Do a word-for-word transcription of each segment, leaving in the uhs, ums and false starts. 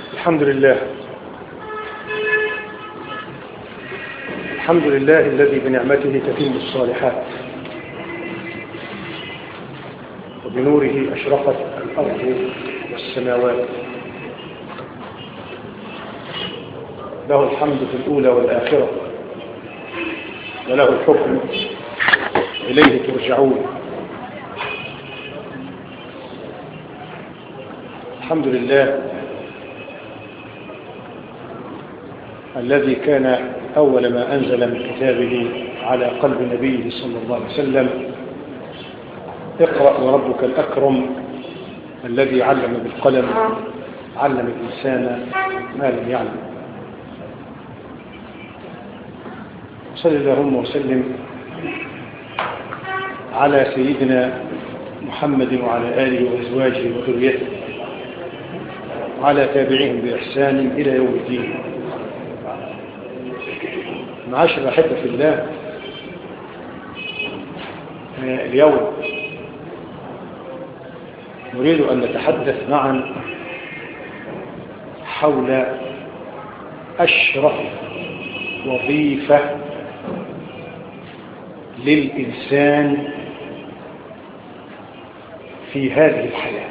الحمد لله الحمد لله الذي بنعمته تتم الصالحات وبنوره أشرقت الأرض والسماوات. له الحمد في الأولى والآخرة وله الحكم إليه ترجعون. الحمد لله الذي كان أول ما أنزل من كتابه على قلب نبيه صلى الله عليه وسلم: اقرأ وربك الأكرم الذي علم بالقلم علم الإنسان ما لم يعلم. صل اللهم وسلم على سيدنا محمد وعلى آله وأزواجه وذريته وعلى تابعهم بإحسان إلى يوم الدين. معاشر الأحبة في الله، اليوم نريد أن نتحدث معا حول أشرف وظيفة للإنسان في هذه الحياة،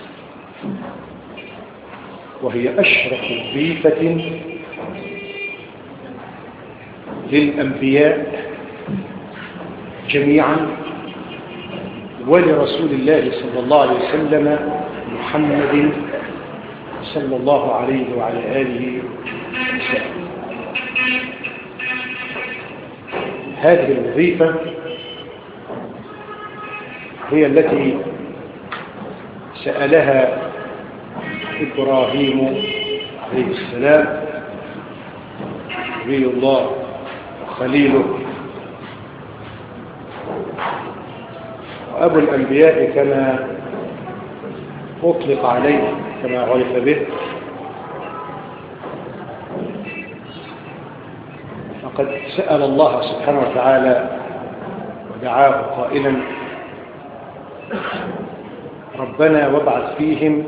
وهي أشرف وظيفة للأنبياء جميعا ولرسول الله صلى الله عليه وسلم محمد صلى الله عليه وعلى آله وسلم. هذه الوظيفة هي التي سألها إبراهيم عليه السلام نبي الله وخليله وأبو الأنبياء كما أطلق عليه كما عرف به. فقد سأل الله سبحانه وتعالى ودعاه قائلا: ربنا وابعث فيهم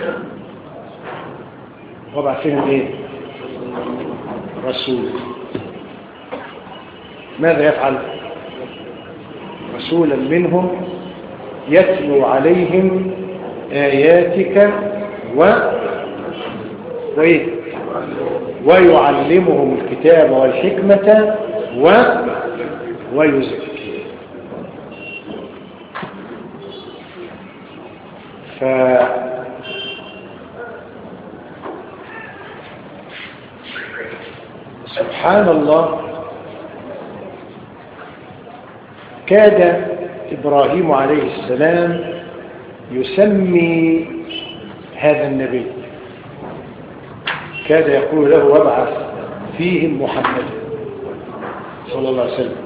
وابعث فيهم ايه؟ رسول. ماذا يفعل؟ رسولا منهم يتلو عليهم آياتك و وإيه؟ ويعلمهم الكتاب والحكمة و ويزكيهم. ف سبحان الله، كاد إبراهيم عليه السلام يسمي هذا النبي، كاد يقول له: وابعث فيهم محمد صلى الله عليه وسلم،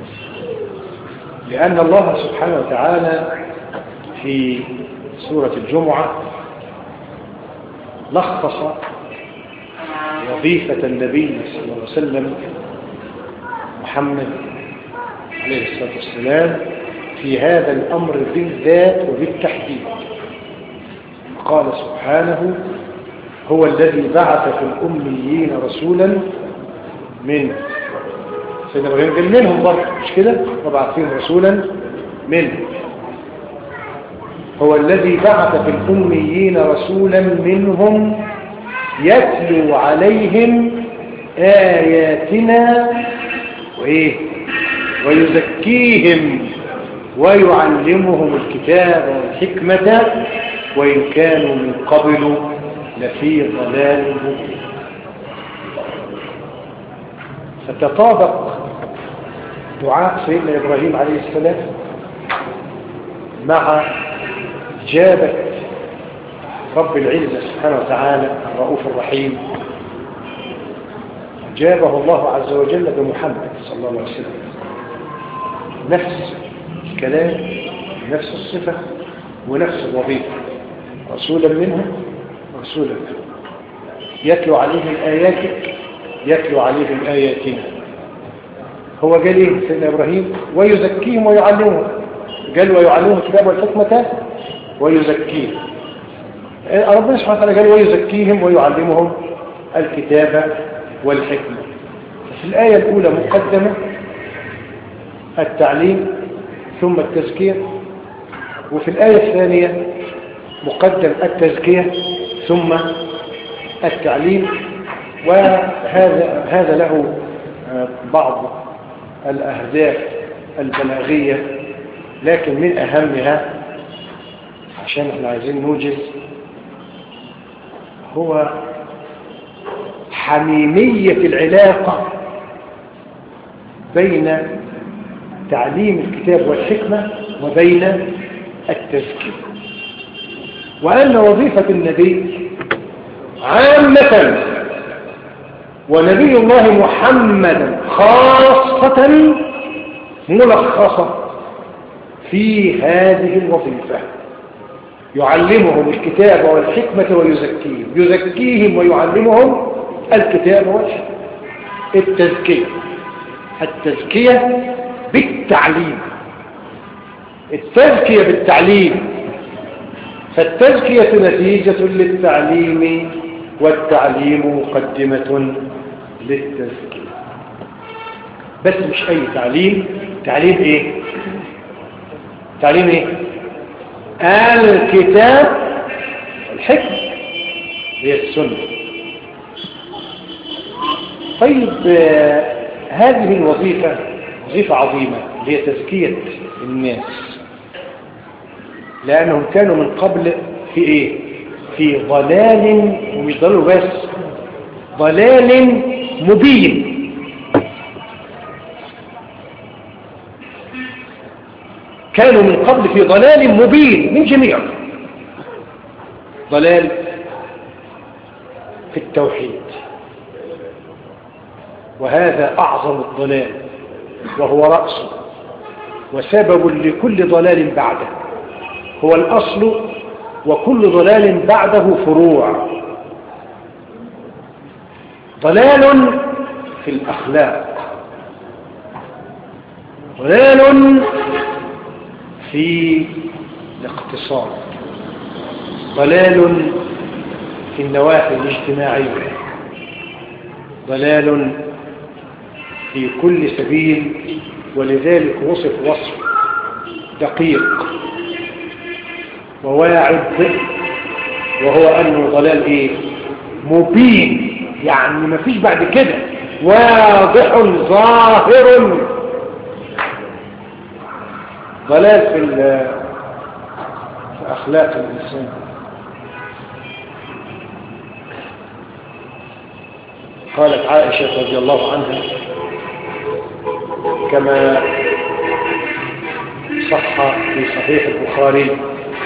لأن الله سبحانه وتعالى في سورة الجمعة لخص وظيفة النبي صلى الله عليه وسلم محمد عليه الصلاة والسلام في هذا الأمر بالذات وبالتحديد. قال سبحانه: هو الذي بعث في الأميين رسولا منه. سيدنا إبراهيم قال منهم برضه، مش كده؟ وبعث فيهم رسولا منه. هو الذي بعث في الأميين رسولا منهم يتلو عليهم آياتنا وإيه؟ ويزكيهم ويعلمهم الكتاب والحكمة وإن كانوا من قبل لفي ضلال مبين. فتطابق دعاء سيدنا إبراهيم عليه السلام مع إجابة رب العزة سبحانه وتعالى الرؤوف الرحيم. أجابه الله عز وجل بمحمد صلى الله عليه وسلم، نفس الكلام نفس الصفة ونفس الوظيفة، رسولا منهم رسولا منهم يتلو عليهم آياتك يتلو عليهم آياتنا. هو قال ايه سيدنا إبراهيم؟ ويزكيهم ويعلمهم. قال ويعلمهم الكتاب والحكمة ويزكيهم. ربنا سبحانه وتعالى قال ويزكيهم ويعلمهم الكتاب والحكمة. في الآية الأولى مقدمة التعليم ثم التزكية، وفي الآية الثانية مقدم التزكية ثم التعليم. وهذا هذا له بعض الأهداف البلاغية، لكن من أهمها عشان احنا عايزين نوجز هو حميمية العلاقة بين تعليم الكتاب والحكمة وبين التزكية، وأن وظيفة النبي عامة ونبي الله محمد خاصة ملخصة في هذه الوظيفة. يعلمهم الكتاب والحكمة ويزكيهم، يزكيهم ويعلمهم الكتاب والحكمة. التزكية التزكية بالتعليم، التزكية بالتعليم، فالتزكية نتيجة للتعليم والتعليم مقدمة للتزكية. بس مش أي تعليم، تعليم إيه؟ تعليم إيه؟ الكتاب والحكمة هي السنة. طيب هذه الوظيفة وظيفة عظيمة هي تزكية الناس، لأنهم كانوا من قبل في إيه؟ في ضلال، ومش ضلال بس، ضلال مبين. كانوا من قبل في ضلال مبين من جميع، ضلال في التوحيد، وهذا أعظم الضلال وهو رأسه وسبب لكل ضلال بعده، هو الأصل وكل ضلال بعده فروع. ضلال في الأخلاق، ضلال في الاقتصاد، ضلال في النواحي الاجتماعية، ضلال في كل سبيل. ولذلك وصف وصف دقيق وواعد، وهو أنه ضلال إيه؟ مبين، يعني ما فيش بعد كده، واضح ظاهر. ضلال في, في أخلاق الإنسان. قالت عائشة رضي الله عنها كما صح في صحيح البخاري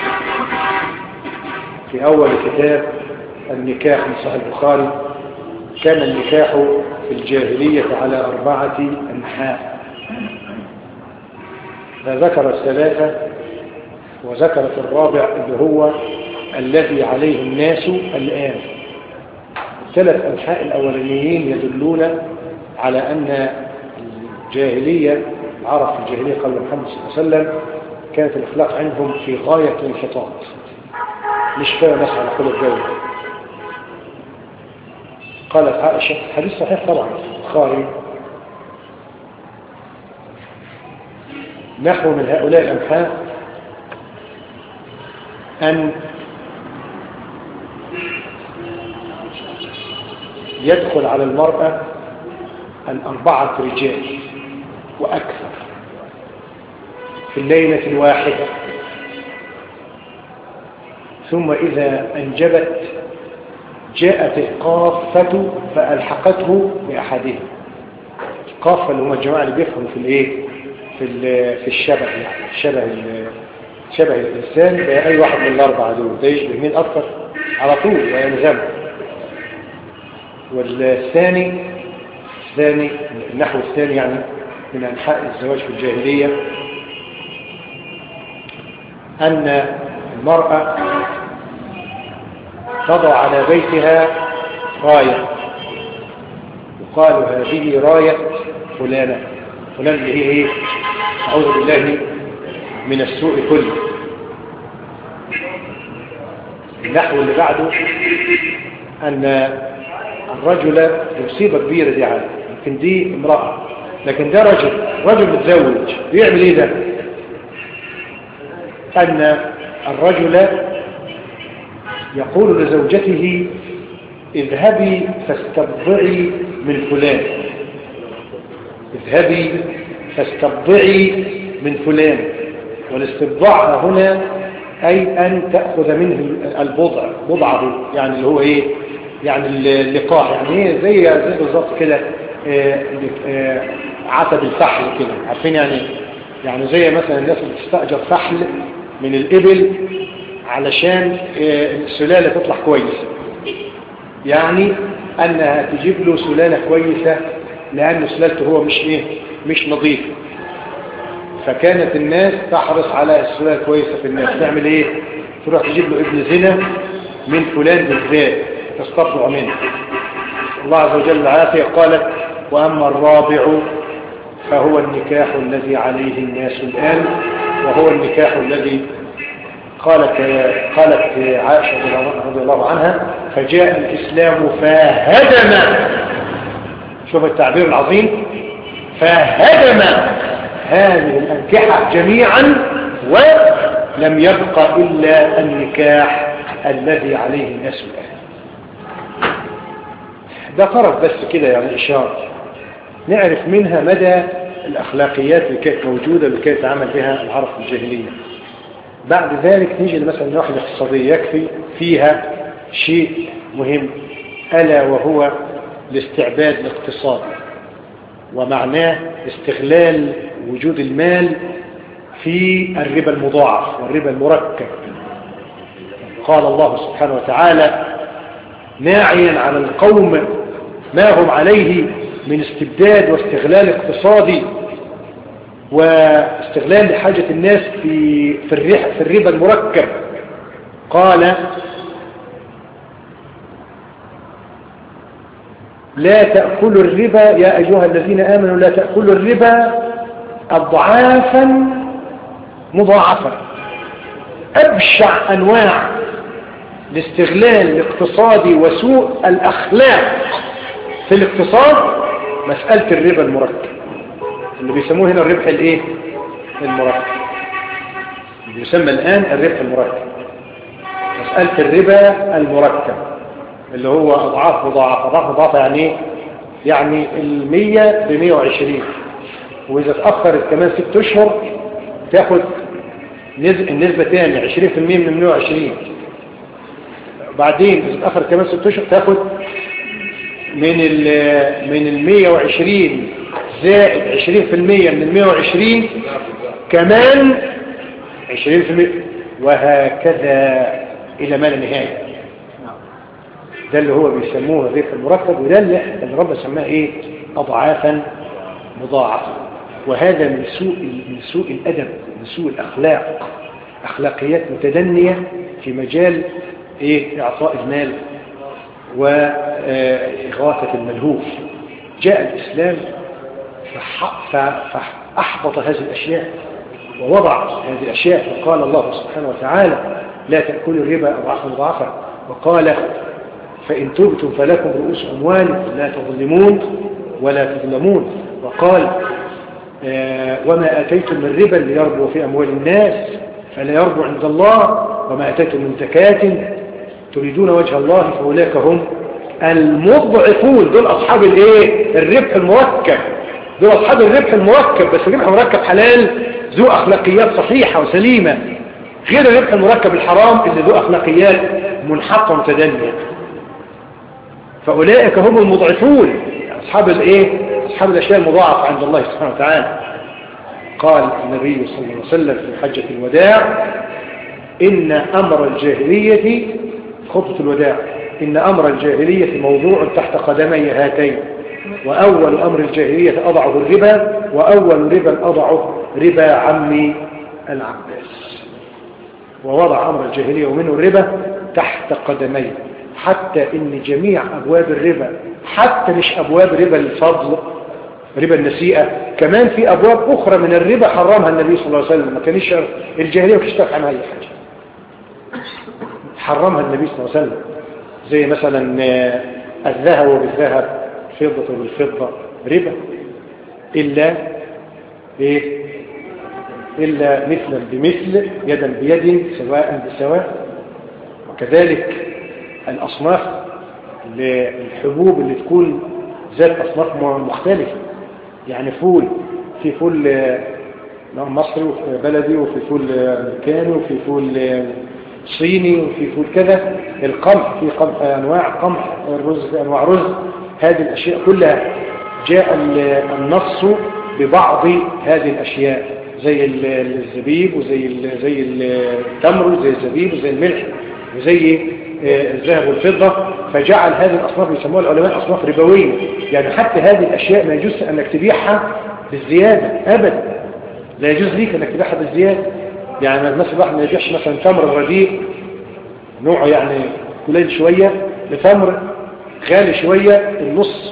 في أول كتاب النكاح من صحيح البخاري: كان النكاح في الجاهلية على أربعة أنحاء، فذكر الثلاثة وذكرت الرابع اللي هو الذي عليه الناس الآن. الثلاث أنحاء الأولانيين يدلون على أن الجاهلية، العرب في الجاهلية قبل محمد صلى الله عليه وسلم، كانت الأخلاق عندهم في غاية الانحطاط، مش كانوا ناس على كل الجودة. قالت عائشة، حديث صحيح طبعا البخاري: نحو من هؤلاء الأنحاء أن يدخل على المرأة الأربعة رجال وأكثر في الليلة الواحدة، ثم إذا أنجبت جاءت القافة فألحقته بأحدهم. القافة اللي هم الجماعة اللي بيفهموا في الإيه؟ في في الشبه، يعني شبه شبه الإنسان، أي واحد من الأربعة دول ده يشبه مين أكثر على طول وينزل. والثاني الثاني النحو الثاني يعني من أنحاء الزواج في الجاهلية أن المرأة تضع على بيتها راية، يقال هذه راية فلانة، فلان اللي هي ايه؟ أعوذ بالله من السوء كله. النحو اللي بعده أن الرجل مصيبة كبيرة دي عادة، يمكن دي امرأة، لكن ده رجل رجل متزوج بيعمل ايه ده؟ أن الرجل يقول لزوجته اذهبي فاستبضعي من فلان، اذهبي فاستبضعي من فلان. والاستبضاع هنا أي أن تأخذ منه البضع، بضعه يعني اللي هو إيه؟ يعني اللقاح، يعني إيه زي زي بالظبط كده آه آه عتب الفحل كده، عارفين يعني؟ يعني زي مثلا الناس اللي بتستأجر فحل من الإبل علشان آه السلالة تطلع كويسة، يعني أنها تجيب له سلالة كويسة لأن سلالته هو مش إيه؟ مش نظيف. فكانت الناس تحرص على السلالة الكويسة في الناس، تعمل إيه؟ تروح تجيب له ابن زنا من فلان بالذات تستطلع منه. الله عز وجل العافية قالت وأما الرابع فهو النكاح الذي عليه الناس الآن، وهو النكاح الذي قالت قالت عائشة رضي الله عنها فجاء الإسلام فهدم، شوف التعبير العظيم، فهدم هذه الأنكحة جميعا ولم يبقى إلا النكاح الذي عليه الناس الآن. ده طرف بس كده يعني إشارة نعرف منها مدى الأخلاقيات اللي كانت موجودة اللي كانت عمل بها العرب في الجاهلية. بعد ذلك نيجي مثلا الناحية الاقتصادية، يكفي فيها شيء مهم ألا وهو الاستعباد الاقتصادي، ومعناه استغلال وجود المال في الربا المضاعف والربا المركب. قال الله سبحانه وتعالى ناعيا على القوم ما هم عليه من استبداد واستغلال اقتصادي واستغلال لحاجة الناس في في الربا المركب. قال لا تأكلوا الربا يا أيها الذين آمنوا لا تأكلوا الربا أضعافا مضاعفة. أبشع أنواع الاستغلال الاقتصادي وسوء الأخلاق في الاقتصاد مسألة الربا المركب اللي بيسموه هنا الربح الايه المركب، اللي يسمى الآن الربح المركب. مسألة الربا المركب اللي هو أضعاف مضاعفة. أضعاف مضاعفة يعني ايه؟ يعني المية بمية وعشرين، وإذا تأخرت كمان ست أشهر تاخد النسبة تاني عشرين في المية من مية وعشرين، بعدين إذا تأخرت كمان ست أشهر تاخد من ال من المية وعشرين زائد عشرين في المية من المية وعشرين كمان عشرين في المية، وهكذا إلى ما لا نهاية. ده اللي هو بيسموه الربح المركب، وده اللي الرب سماه إيه؟ أضعافا مضاعفة. وهذا من سوء من سوء الأدب، من سوء الأخلاق، أخلاقيات متدنية في مجال إيه؟ إعطاء المال وإغاثة الملهوف. جاء الإسلام فأحبط هذه الأشياء ووضع هذه الأشياء، وقال الله سبحانه وتعالى لا تأكلوا الربا أضعافا مضاعفة، وقال فإن تبتم فلكم رؤوس أموالكم لا تظلمون ولا تظلمون، وقال آه وما أتيتم من ربا ليربو في أموال الناس فلا يربو عند الله وما أتيتم من زكاة تريدون وجه الله فأولئك هم المضعفون. دول أصحاب الايه؟ الربح المركب، دول أصحاب الربح المركب، بس الربح المركب حلال ذو أخلاقيات صحيحة وسليمة، غير الربح المركب الحرام اللي ذو أخلاقيات منحطة ومتدنية. فأولئك هم المضعفون، أصحاب الايه؟ أصحاب الأشياء المضاعفة عند الله سبحانه وتعالى. قال النبي صلى الله عليه وسلم في حجة الوداع إن أمر الجاهلية، خطبة الوداع، إن أمر الجاهلية موضوع تحت قدمي هاتين، وأول أمر الجاهلية أضعه الربا، وأول ربا أضعه ربا عمي العباس. ووضع أمر الجاهلية ومنه الربا تحت قدمي، حتى إن جميع أبواب الربا، حتى مش أبواب ربا الفضل ربا النسيئة، كمان في أبواب أخرى من الربا حرمها النبي صلى الله عليه وسلم، ما كانش الجاهلية وكشتف عنها أي حاجة. حرمها النبي صلى الله عليه وسلم، زي مثلا الذهب بالذهب، الفضة بالفضة ربا، إلا إيه؟ إلا مثلا بمثل، يدا بيد، سواء بسواء. وكذلك الأصناف للحبوب اللي تكون ذات أصناف مختلفة، يعني فول، في فول مصري وفي بلدي، وفي فول أمريكاني، وفي فول صيني، وفي فول كذا. القمح في قمح أنواع قمح، الرز في أنواع رز. هذه الأشياء كلها جاء النص ببعض هذه الأشياء، زي الزبيب وزي زي التمر وزي الزبيب وزي الملح وزي الذهب والفضة، فجعل هذه الأصناف يسموها العلماء أصناف ربوية. يعني حتى هذه الأشياء ما يجوز أنك تبيعها بالزيادة أبدا، لا يجوز ليك أنك تبيعها بالزيادة. يعني مثلا واحد ما يبيعش مثلا تمر رديء نوعه يعني قليل شوية لتمر غالي شوية النص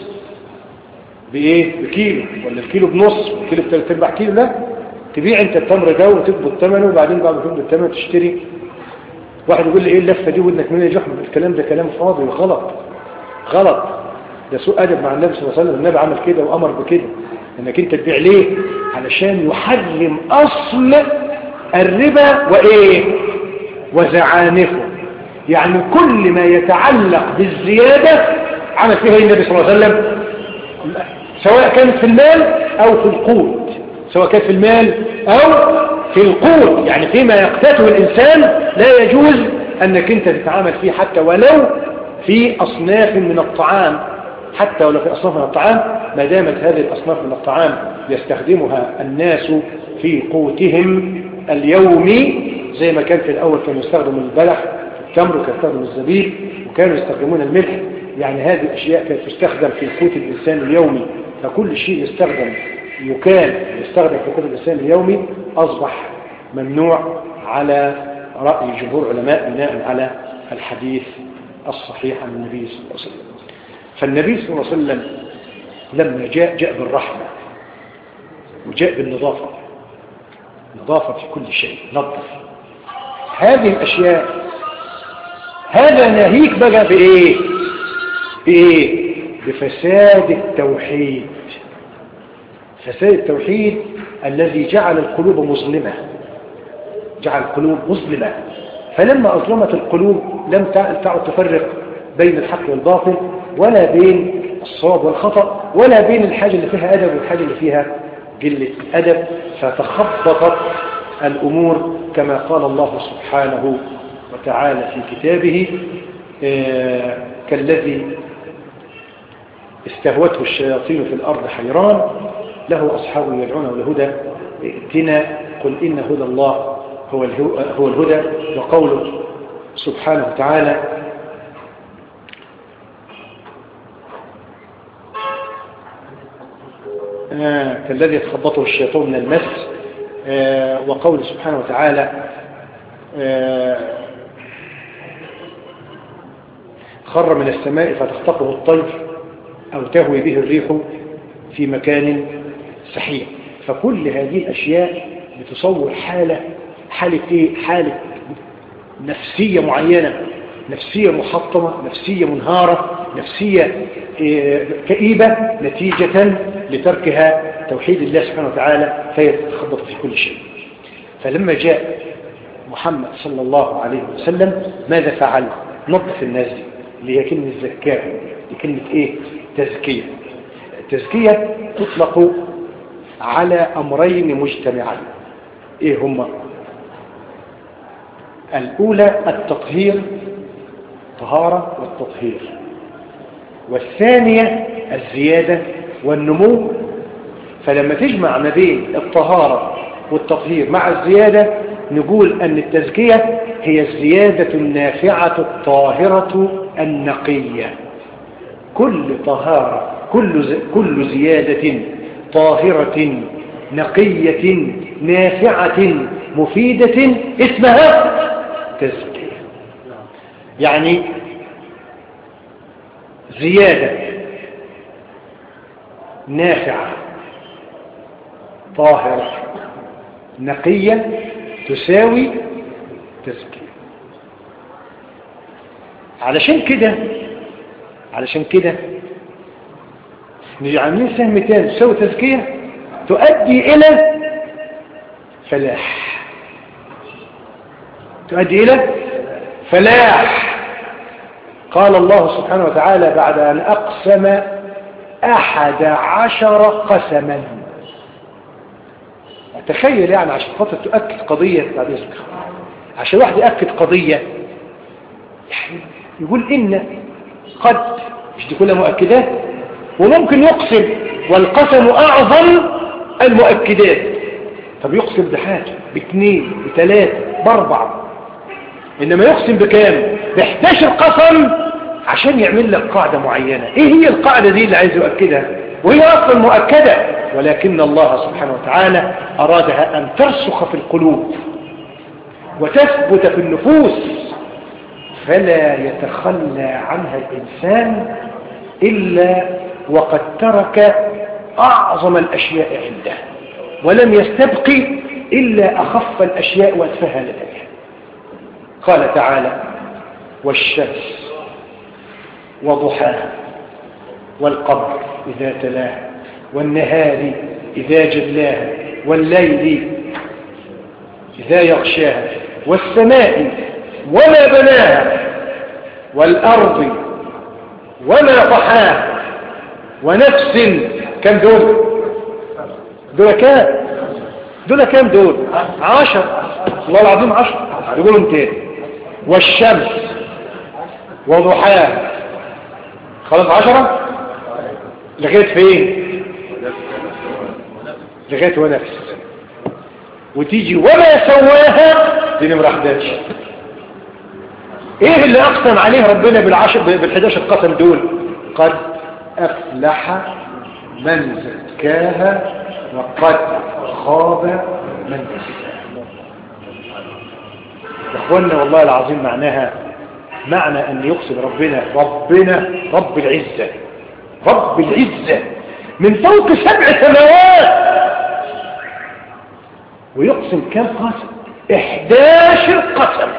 بإيه؟ بكيلو، ولا الكيلو بنص، والكيلو بثلاث ارباع كيلو. لا، تبيع انت التمر ده وتقبض ثمنه، وبعدين بعد ما تقبض ثمنه تشتري. واحد يقول لي ايه اللفه دي ودنك منين يا جحمد؟ الكلام ده كلام فاضي وغلط، غلط. ده سوء ادب مع النبي صلى الله عليه وسلم. النبي عمل كده وامر بكده، انك انت تبيع ليه؟ علشان يحرم اصل الربا وايه؟ وزعانفه. يعني كل ما يتعلق بالزياده عمل فيها النبي صلى الله عليه وسلم، سواء كانت في المال او في القوت، سواء كانت في المال او في القوت. يعني فيما يقتاته الانسان لا يجوز انك انت تتعامل فيه، حتى ولو في اصناف من الطعام، حتى ولو في اصناف من الطعام، ما دامت هذه الاصناف من الطعام يستخدمها الناس في قوتهم اليومي، زي ما كان في الاول كانوا يستخدموا البلح، التمر، وكانوا يستخدموا الزبيب، وكانوا يستخدمون الملح. يعني هذه الاشياء كانت تستخدم في قوت الانسان اليومي، فكل شيء يستخدم يكال يستخدم في قوت الانسان اليومي اصبح ممنوع على راي جمهور علماء بناء على الحديث الصحيح عن النبي صلى الله عليه وسلم. فالنبي صلى الله عليه وسلم لما جاء جاء بالرحمه وجاء بالنظافه، نظافه في كل شيء، نظف هذه الاشياء. هذا ناهيك بقى بايه؟ بايه؟ بفساد التوحيد. فساد التوحيد الذي جعل القلوب مظلمة، جعل القلوب مظلمة. فلما أظلمت القلوب لم تعد تفرق بين الحق والباطل، ولا بين الصواب والخطأ، ولا بين الحاجة اللي فيها أدب والحاجة اللي فيها قلة أدب، فتخبطت الأمور كما قال الله سبحانه وتعالى في كتابه: آه كالذي استهوته الشياطين في الأرض حيران له أصحاب يدعونه للهدى ائتنا قل إن هدى الله هو هو الهدى. وقوله سبحانه وتعالى: آه كالذي يتخبطه الشيطان من المس. آه وقوله سبحانه وتعالى: آه خر من السماء فتخطفه الطير أو تهوي به الريح في مكان سحيق. فكل هذه الأشياء بتصور حالة حالة إيه؟ حالة نفسية معينة، نفسية محطمة، نفسية منهارة، نفسية إيه كئيبة، نتيجة لتركها توحيد الله سبحانه وتعالى، فهي تتخبط في كل شيء. فلما جاء محمد صلى الله عليه وسلم ماذا فعل؟ نظف الناس دي، اللي هي كلمة زكاة، دي كلمة إيه؟ تزكية. التزكية تطلق على أمرين مجتمعين. إيه هما؟ الأولى التطهير، طهارة والتطهير، والثانية الزيادة والنمو. فلما تجمع ما بين الطهارة والتطهير مع الزيادة نقول أن التزكية هي الزيادة النافعة الطاهرة النقية. كل طهارة، كل كل زيادة طاهرة نقية نافعة مفيدة اسمها تزكية. يعني زيادة نافعة طاهرة نقية تساوي تزكية. علشان كده علشان كده نيجي عاملين سهم تاني تساوي تزكية تؤدي إلى فلاح، تؤدي إلى فلاح. قال الله سبحانه وتعالى بعد أن أقسم أحد عشر قسما. تخيل يعني عشان خاطر تؤكد قضية بعد إذنك، عشان واحد يؤكد قضية يقول إن قد، مش دي كلها مؤكدات، وممكن يقسم، والقسم أعظم المؤكدات. طب يقسم بحاجة، باثنين، بثلاثة، بأربعة، إنما يقسم بكام؟ بإحداشر قسم عشان يعمل لك قاعدة معينة. إيه هي القاعدة دي اللي عايز يؤكدها؟ وهي أصلا مؤكدة، ولكن الله سبحانه وتعالى أرادها أن ترسخ في القلوب وتثبت في النفوس، فلا يتخلى عنها الإنسان إلا وقد ترك أعظم الأشياء عنده، ولم يستبقي إلا أخف الأشياء وأتفهى لديها. قال تعالى: والشمس وضحاها والقمر إذا تلاها والنهار إذا جلاها والليل إذا يغشاها والسماء وما بناها والأرض وما طحاها ونفس. كم دول؟ دول كام؟ دول كام دول؟ عشر. الله العظيم عشر. يقولوا تاني: والشمس وضحاها. خلاص عشرة لغاية فين؟ لغاية ونفس. وتيجي وما سواها دي نمرة احداش. ايه اللي اقسم عليه ربنا بالعشر بالحداشر قسم دول؟ قد افلح من زكاها وقد خاب من دساها. يا اخوانا والله العظيم معناها معنى ان يقسم ربنا ربنا رب العزة رب العزة من فوق سبع سماوات، ويقسم كم قسم؟ احداشر قسم.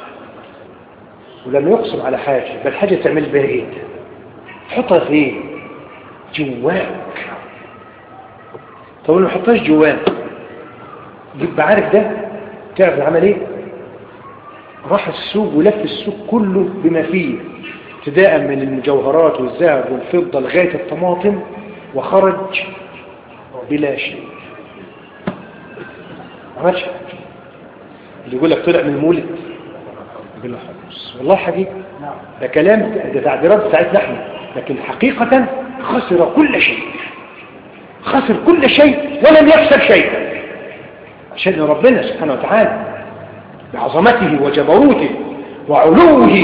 ولما يقسم على حاجة بل حاجة تعمل بها ايه؟ تحطها فين؟ جواك. طب لو ما حطهاش جواك يبقى عارف ده؟ تعرف العمل ايه؟ راح السوق ولف السوق كله بما فيه، ابتداء من المجوهرات والذهب والفضة لغاية الطماطم، وخرج بلا شيء. عملش اللي يقول لك طلع من المولد بلا حدث. والله حقيقة ده كلام، ده تعبيرات بتاعتنا احنا، لكن حقيقة خسر كل شيء، خسر كل شيء ولم يكسب شيئا، عشان ربنا سبحانه وتعالى بعظمته وجبروته وعلوه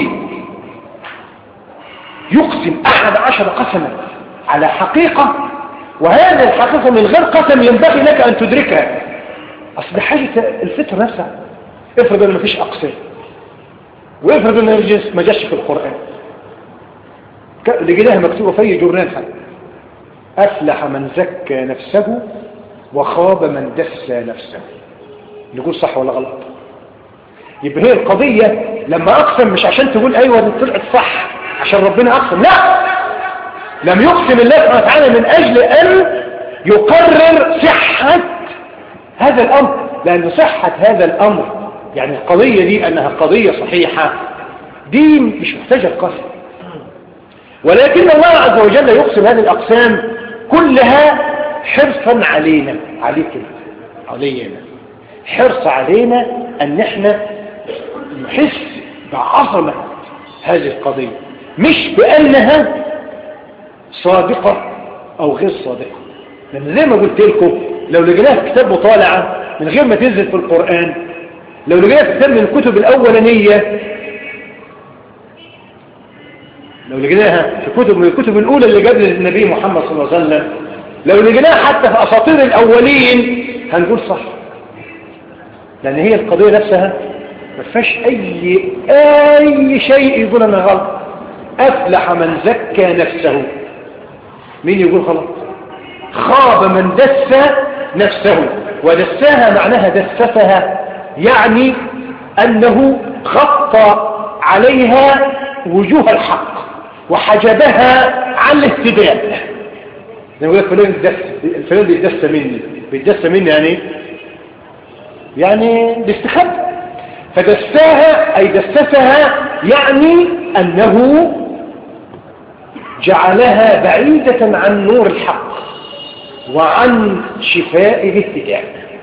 يقسم أحد عشر قسما على حقيقة، وهذه الحقيقة من غير قسم ينبغي لك أن تدركها. أصل حاجة الفطر نفسها. افرض أن مفيش أقسام، وافرض أن الجنس ما جاش في القرآن، لقيناها مكتوبة في جورنال حاجة: أفلح من زكى نفسه وخاب من دس نفسه. نقول صح ولا غلط؟ يبقى هي القضية لما أقسم مش عشان تقول أيوة دي طلعت صح عشان ربنا أقسم، لا، لم يقسم الله سبحانه وتعالى من أجل أن يقرر صحة هذا الأمر، لأن صحة هذا الأمر يعني القضية دي أنها قضية صحيحة دي مش محتاجة القسم، ولكن الله عز وجل يقسم هذه الأقسام كلها حرصا علينا، عليكم علينا، حرص علينا أن احنا نحس بعظمة هذه القضية، مش بأنها صادقة أو غير صادقة. لأن زي ما قلت لكم لو لقيناها في كتاب مطالعة من غير ما تنزل في القرآن، لو لقيناها في كتاب من الكتب الأولانية، لو لقيناها في كتب من الكتب الأولى اللي قبل النبي محمد صلى الله عليه وسلم، لو لقيناها حتى في أساطير الأولين هنقول صح، لأن هي القضية نفسها ما فيهاش أي أي شيء يقول أنها غلط. أفلح من زكى نفسه. مين يقول غلط؟ خاب من دس نفسه. ودسها معناها دسسها، يعني أنه غطى عليها وجوه الحق وحجبها عن الاهتداء. زي ما يقول لك فلان فلان بيتدس مني، بيتدس مني يعني يعني باستخبى، فدساها أي دسسها يعني أنه جعلها بعيدة عن نور الحق وعن شفاء الاهتداء.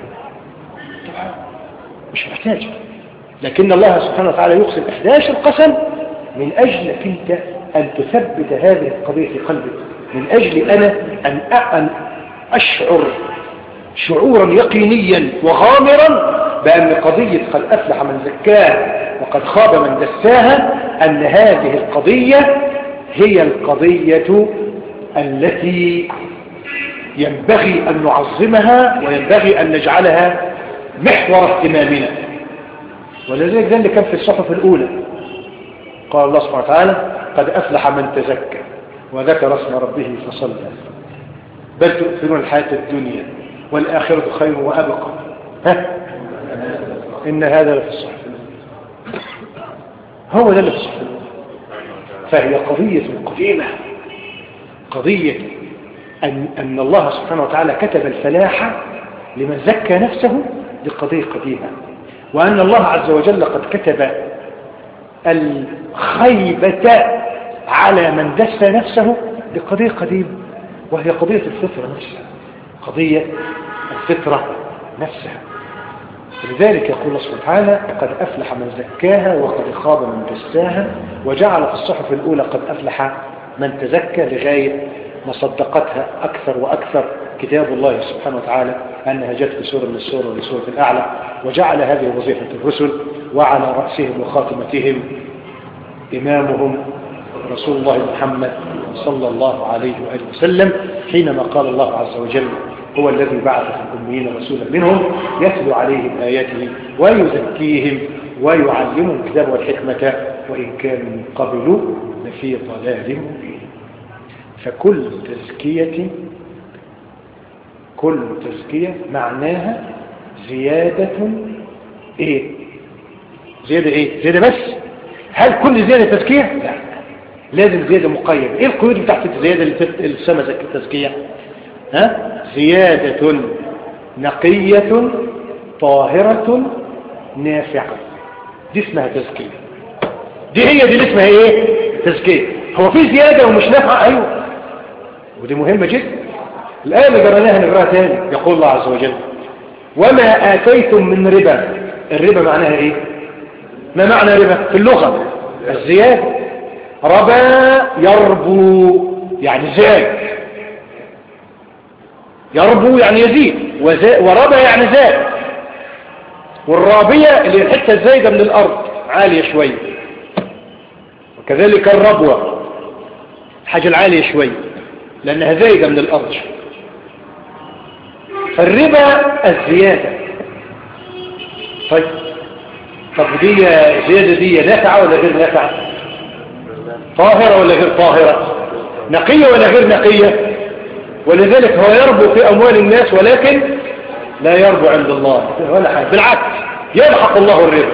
مش محتاج، لكن الله سبحانه وتعالى يقسم إحدى عشر قسم من أجلك أنت أن تثبت هذه القضية في قلبك، من أجل أنا أن أن أشعر شعورا يقينيا وغامرا بأن قضية قد أفلح من زكاها وقد خاب من دساها، أن هذه القضية هي القضية التي ينبغي أن نعظمها وينبغي أن نجعلها محور اهتمامنا. ولذلك ذلك اللي كان في الصحف الأولى قال الله سبحانه وتعالى قد أفلح من تزكى وذكر اسم ربه فصلى بل تؤثرون الحياة الدنيا والآخرة خير وأبقى. ها إن هذا لفي الصحف الأولى، هو ده اللي في الصحف الأولى. فهي قضية قديمة، قضية أن, أن الله سبحانه وتعالى كتب الفلاح لمن زكى نفسه لقضية قديمة، وأن الله عز وجل قد كتب الخيبة على من دس نفسه لقضية قديمة، وهي قضية الفطرة نفسها، قضية الفطرة نفسها. لذلك يقول الله سبحانه وتعالى قد أفلح من زكاها وقد خاب من دساها، وجعل في الصحف الأولى قد أفلح من تزكى لغاية ما صدقتها أكثر وأكثر كتاب الله سبحانه وتعالى أنها جت في سورة من السورة ولسورة الأعلى، وجعل هذه وظيفة الرسل، وعلى رأسهم وخاتمتهم إمامهم رسول الله محمد صلى الله عليه وآله وسلم، حينما قال الله عز وجل هو الذي بعث في الأميين رسولا منهم يتلو عليهم آياته ويزكيهم ويعلمهم الكتاب والحكمة وإن كانوا من قبل لفي ضلال مبين. فكل تزكية كل تزكية معناها زيادة ايه زيادة ايه زيادة بس. هل كل زيادة تزكية؟ لا، لازم زيادة مقيدة. ايه القيود بتاعت الزيادة اللي تسمى التزكية؟ ها زيادة نقية طاهرة نافعة، دي اسمها تزكية. دي هي دي اللي اسمها ايه تزكية. هو في زيادة ومش نافعة؟ ايوه، ودي مهمة جدا. الآية اللي قرأناها نقراها تاني. يقول الله عز وجل وما آتيتم من ربا. الربا معناها ايه؟ ما معنى ربا في اللغة؟ الزيادة. ربا يربو يعني زاد، يربو يعني يزيد، وربا يعني زاد. والرابية اللي الحتة الزايدة من الأرض عالية شوية، وكذلك الربوة الحاجة العالية شوية لأنها زايدة من الأرض. فالربا الزيادة. طيب طب دي زيادة دي نافعة ولا غير نافعة؟ طاهرة ولا غير طاهرة؟ نقية ولا غير نقية؟ ولذلك هو يربو في أموال الناس ولكن لا يربو عند الله ولا حاجة، بالعكس يلحق الله الربا،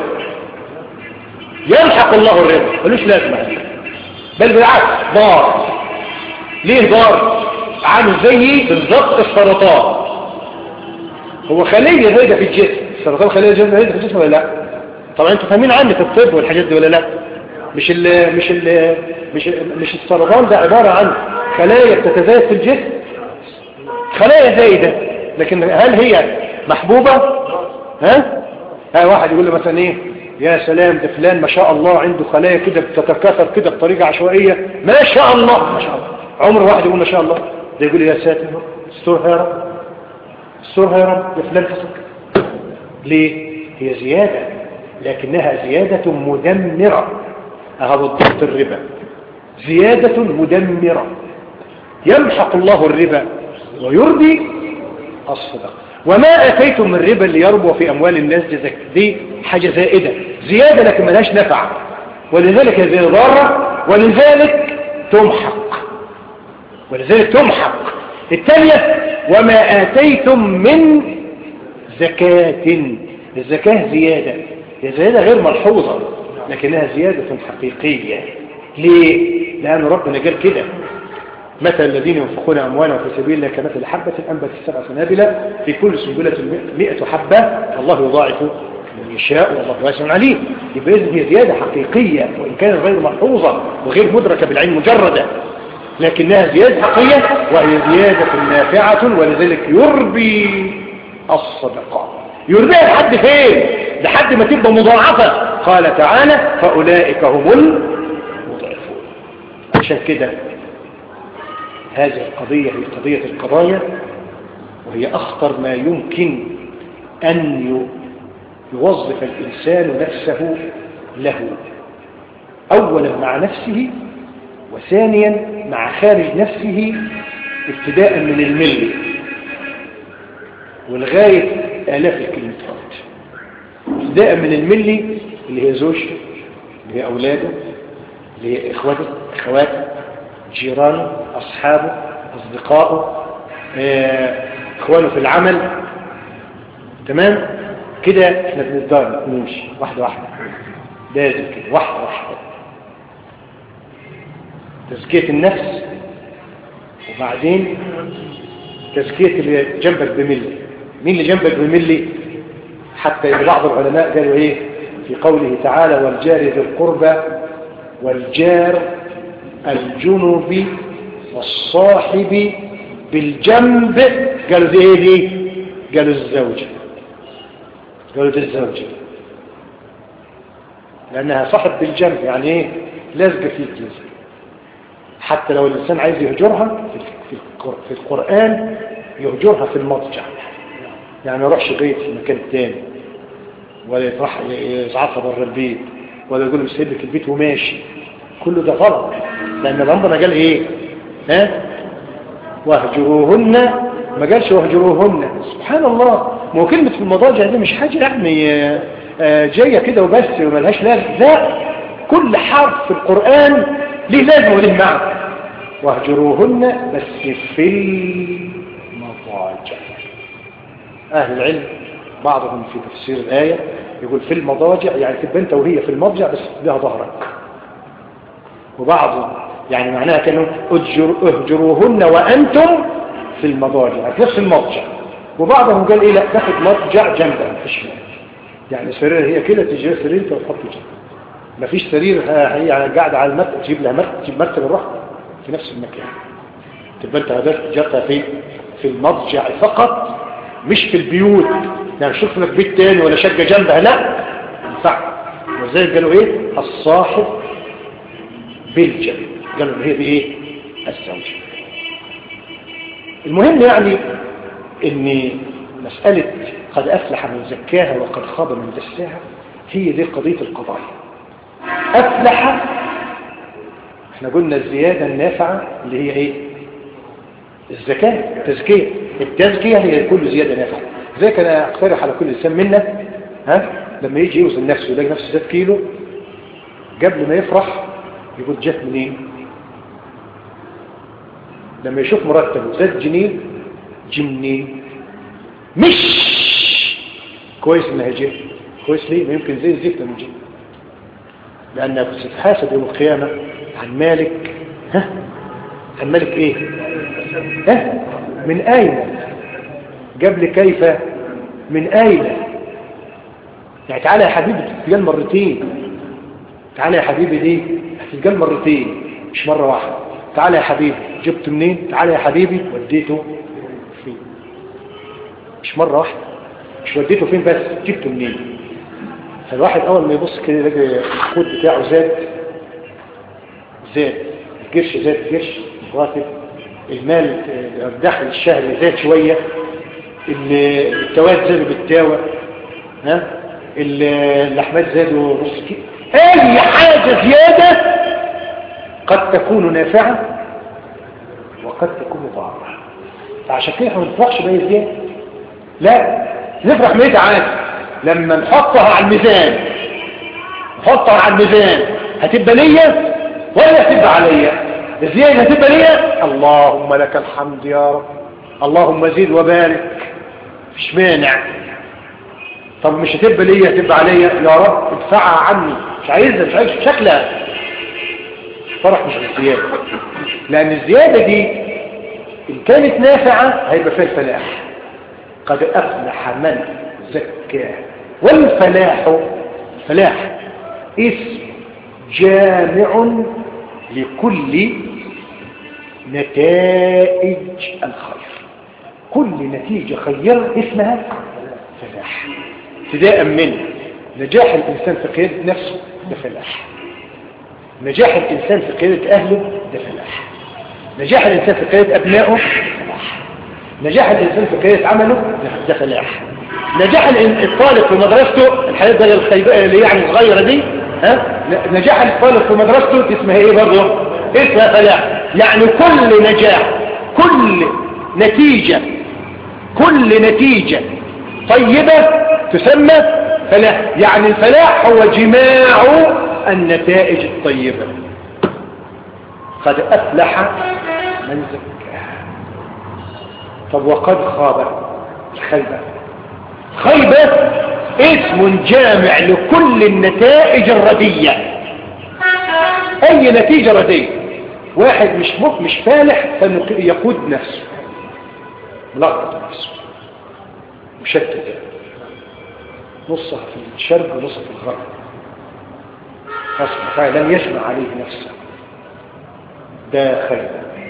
يلحق الله الربا ملوش لازمة، بل بالعكس ضار. ليه ضار؟ عامل زي بالضبط السرطان. هو خلية زايدة في الجسم، السرطان خلية زايدة في الجسم ولا لا؟ طبعا انتوا فاهمين عني في الطب والحاجات دي ولا لا؟ مش ال مش ال مش ال مش السرطان ده عبارة عن خلايا بتتزايد في الجسم، خلايا زايدة، لكن هل هي محبوبة؟ ها؟ ها واحد يقول له مثلا ايه يا سلام ده فلان ما شاء الله عنده خلايا كده بتتكاثر كده بطريقة عشوائية، ما شاء الله ما شاء الله. عمر واحد يقول ما شاء الله، ده يقول يا ساتر استرها يا رب استرها يا رب ده فلان فسك. ليه؟ هي زيادة لكنها زيادة مدمرة. هذا الضبط الربا زيادة مدمرة. يمحق الله الربا ويربي الصدقة. وما آتيتم من ربا ليربو في أموال الناس دي حاجة زائدة زيادة لكن ملهاش نفع، ولذلك هذه ضارة ولذلك تمحق ولذلك تمحق. الثانية وما آتيتم من زكاة. الزكاة زيادة، هي زيادة غير ملحوظة لكنها زيادة حقيقية ليه؟ لأن ربنا قال كده مثل الذين ينفقون أموالهم في سبيل الله كمثل حبة أنبت السبع سنابل في كل سنبلة مئة حبة الله يضاعف من يشاء والله واسع عليم. يبقى إذن هي زيادة حقيقية وإن كانت غير ملحوظة وغير مدركة بالعين مجردة، لكنها زيادة حقيقية وهي زيادة نافعة، ولذلك يربي الصدقات. يربيها لحد فين؟ لحد ما تبقى مضاعفة. قال تعالى فأولئك هم المضاعفون. عشان كده هذه القضية هي قضية القضايا، وهي أخطر ما يمكن أن يوظف الإنسان نفسه له، أولا مع نفسه، وثانيا مع خارج نفسه، ابتداء من الملي ولغاية آلاف الكيلومترات. ابتداء من الملي اللي هي زوجته، اللي هي أولاده، اللي هي إخوته، إخواته، جيرانه، أصحابه، أصدقائه، إخوانه في العمل. تمام كده احنا بنتدار نمشي واحدة واحدة، لازم كده واحدة واحدة. تزكية النفس، وبعدين تزكية اللي جنبك بملي. مين اللي جنبك بملي؟ حتى بعض العلماء قالوا ايه في قوله تعالى والجار ذي القربى والجار الجنب والصاحب بالجنب. قالوا دي ايه دي؟ قالوا الزوجة، قالوا دي الزوجة لأنها صاحب بالجنب، يعني ايه؟ لازقة فيك لازقة. حتى لو الإنسان عايز يهجرها في القرآن يهجرها في المضجع، يعني ما يروحش بيت في مكان تاني، ولا يطرح يزعطها بره البيت، ولا يقول له سيب لك البيت وماشي. كله ده غلط، لأن ربنا قال ايه؟ ها؟ واهجروهن، ما قالش واهجروهن. سبحان الله، ما هو كلمة في المضاجع دي مش حاجة يعني جاية كده وبس وملهاش لازمة. لا، كل حرف في القرآن ليه لازمة وليه معنى. واهجروهن بس في المضاجع. أهل العلم بعضهم في تفسير الآية يقول في المضاجع يعني تبقى انت وهي في المضجع بس تديها ظهرك، وبعضهم يعني معناها كانوا اهجروهن وأنتم في المضاجع في نفس المضجع، وبعضهم قال ايه لا تاخد مضجع جنبها في الشمال، يعني سرير هي كده تجي سرير وتحط جنب. مفيش سرير هي قاعدة على المكتب تجيب لها مرتب، تجيب مرتب الروح في نفس المكان. تبقى انت هجرتها في في المضجع فقط، مش في البيوت. يعني شوف لك بيت تاني ولا شقة جنبها، لا ينفع. وزي قالوا ايه الصاحب بالجنب، قالوا هي دي ايه الزوجة. المهم يعني ان مسألة قد أفلح من زكاها وقد خاب من دساها هي دي قضية القضايا. أفلح احنا قلنا الزيادة النافعة اللي هي ايه؟ الزكاة، التزكية. التزكية هي كل زيادة نافعة. ذلك انا اقترح على كل انسان منا ها لما يجي يوزن نفسه يلاقي نفسه زاد كيلو، قبل ما يفرح يقول جت منين؟ لما يشوف مرتبه زاد جنيه جي منين؟ مش كويس انها جت. كويس ليه؟ ما يمكن زي الزفت من جي، لأنك ستحاسب يوم القيامة عن مالك. ها؟ عن مالك ايه؟ ها؟ من أين؟ قبل كيف؟ من أين؟ يعني تعالى يا حبيبي تتقال مرتين. تعالى يا حبيبي دي هتتقال مرتين مش مرة واحدة. تعالى يا حبيبي جبت منين؟ تعالى يا حبيبي وديته فين؟ مش مرة واحدة. مش وديته فين بس، جبته منين؟ فالواحد أول ما يبص كده يلاقي الخود بتاعه زاد زاد، القرش زاد القرش الراتب، المال الدخل الشهري زاد شوية، التواد زادوا بالتاوى، ها اللحمات زادوا نص كيلو. أي حاجة زيادة قد تكون نافعة وقد تكون ضارة. فعشان كده ما نفرحش بأي زيادة، لا نفرح ميت عادي لما نحطها على الميزان. نحطها على الميزان هتبقى ليا ولا هتبقى عليا؟ الزيادة هتبقى ليا، اللهم لك الحمد يا رب، اللهم زيد وبارك، مش مانع. طب مش هتبقى ليا هتبقى عليا، يا رب ادفعها عني، مش عايزها، مش عايز شكلها. الفرح مش بالزيادة، لأن الزيادة دي إن كانت نافعة هيبقى فيها الفلاح. قد أفلح من زكاه. والفلاح فلاح اسم جامع لكل نتائج الخير. كل نتيجة خيرة اسمها فلاح، ابتداء من نجاح الإنسان في قيادة نفسه ده فلاح، نجاح الإنسان في قيادة أهله ده فلاح، نجاح الإنسان في قيادة أبنائه فلاح، نجاح الإنسان في قيادة عمله ده فلاح، نجاح الطالب في مدرسته الحياة ده الخيباء اللي يعني صغيرة دي، ها؟ نجاح الطالب في مدرسته اسمها ايه برضه؟ اسمها فلاح. يعني كل نجاح، كل نتيجة، كل نتيجة طيبة تسمى فلاح. يعني الفلاح هو جماع النتائج الطيبة. قد أفلح من زكاها. طب وقد خاب الخيبة. خيبة اسم جامع لكل النتائج الردية. أي نتيجة ردية، واحد مش مخ مش فالح فيقود نفسه، ملخبط نفسه، مشتت، نصها في الشرق ونصها في الغرب، أصبح لم يجمع عليه نفسه، ده خيبة.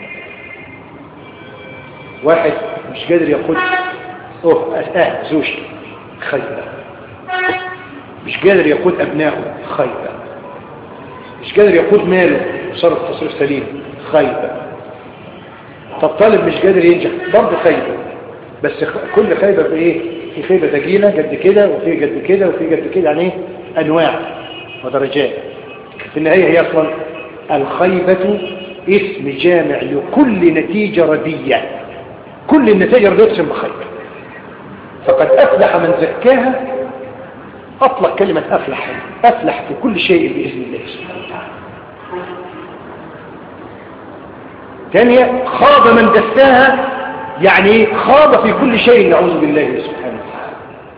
واحد مش قادر يقود أوه أهل زوجته، خيبة. مش قادر يقود أبنائه، خيبة. مش قادر يقود ماله صرف تصريف سليم، خيبة. طب طالب مش قادر ينجح، برضه خيبة. بس كل خيبة بإيه؟ في خيبة ثقيلة قد كده، وفي قد كده، وفي قد كده، يعني أنواع ودرجات. في النهاية هي أصلا الخيبة اسم جامع لكل نتيجة ردية. كل النتائج الردية تسمى خيبة. فقد أفلح من زكاها. أطلق كلمة أفلح، أفلح في كل شيء بإذن الله سبحانه وتعالى. ثانية خاض من دساها، يعني خاض في كل شيء، نعوذ بالله سبحانه وتعالى.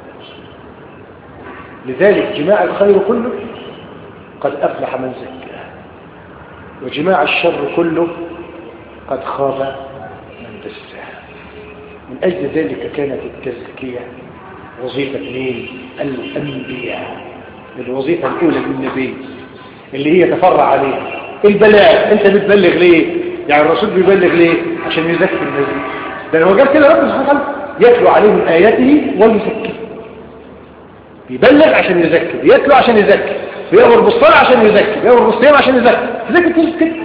لذلك جماع الخير كله قد أفلح من زكاها، وجماع الشر كله قد خاض من دساها. من أجل ذلك كانت التزكية وظيفة مين؟ الأنبياء. الوظيفة الأولى للنبي اللي هي تفرع عليه البلاغ. أنت بتبلغ ليه؟ يعني الرسول بيبلغ ليه؟ عشان يزكي الناس. ده هو قال كده رب سبحانه وتعالى يتلو عليهم آياته ويزكي. بيبلغ عشان يزكي، يتلو عشان يزكي، بيأمر بالصلاة عشان يزكي، بيأمر بالصيام عشان يزكي. يزكي كده كده.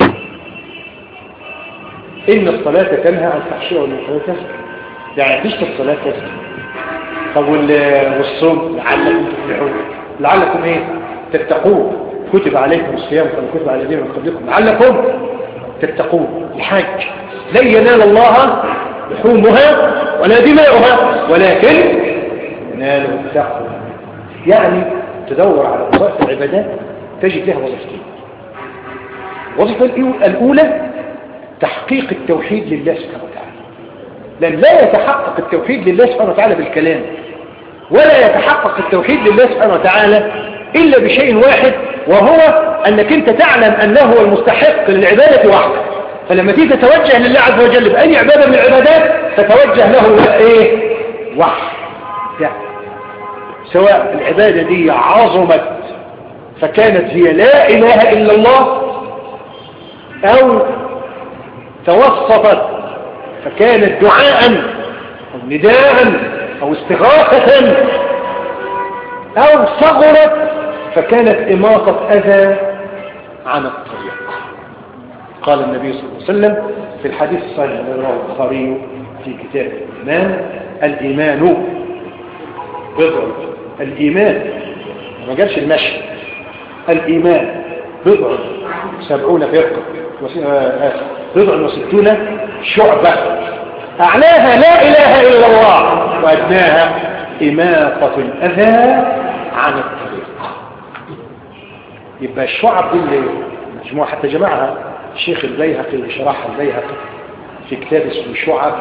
إن الصلاة تنهى عن الفحشاء والمنكر. يعني مفيش الصلاة تزكي. طب والصوم لعلكم تفلحون. لعلكم ايه؟ تتقون. كتب عليكم الصيام كما كتب على الذين من قبلكم لعلكم تتقون. الحج لن ينال الله لحومها ولا دماؤها ولكن يناله التقوى. يعني تدور على وظائف العبادات تجد لها وظيفتين. الوظيفة الأولى تحقيق التوحيد لله سبحانه وتعالى، لأن لا يتحقق التوحيد لله سبحانه وتعالى بالكلام، ولا يتحقق التوحيد لله سبحانه وتعالى إلا بشيء واحد، وهو أنك أنت تعلم أنه هو المستحق للعبادة وحده. فلما تيجي تتوجه لله عز وجل بأي عبادة من العبادات تتوجه له إيه؟ وحده. سواء العبادة دي عظمت فكانت هي لا إله إلا الله، أو توسطت فكانت دعاء أو نداء أو استغاثة، أو صغرت فكانت إماطة أذى عن الطريق. قال النبي صلى الله عليه وسلم في الحديث الصحيح الذي رواه البخاري في كتاب الإيمان: الإيمان بضع. الإيمان ما قالش المشي. الإيمان بضع سبعون فرقة، بضع وستون شعبة، أعلاها لا إله إلا الله، وأدناها إماطة الأذى عن الطريق. يبقى الشعب دي اللي مجموعة حتى جمعها الشيخ البيهقي اللي شرحها البيهقي في كتاب اسمه شعب.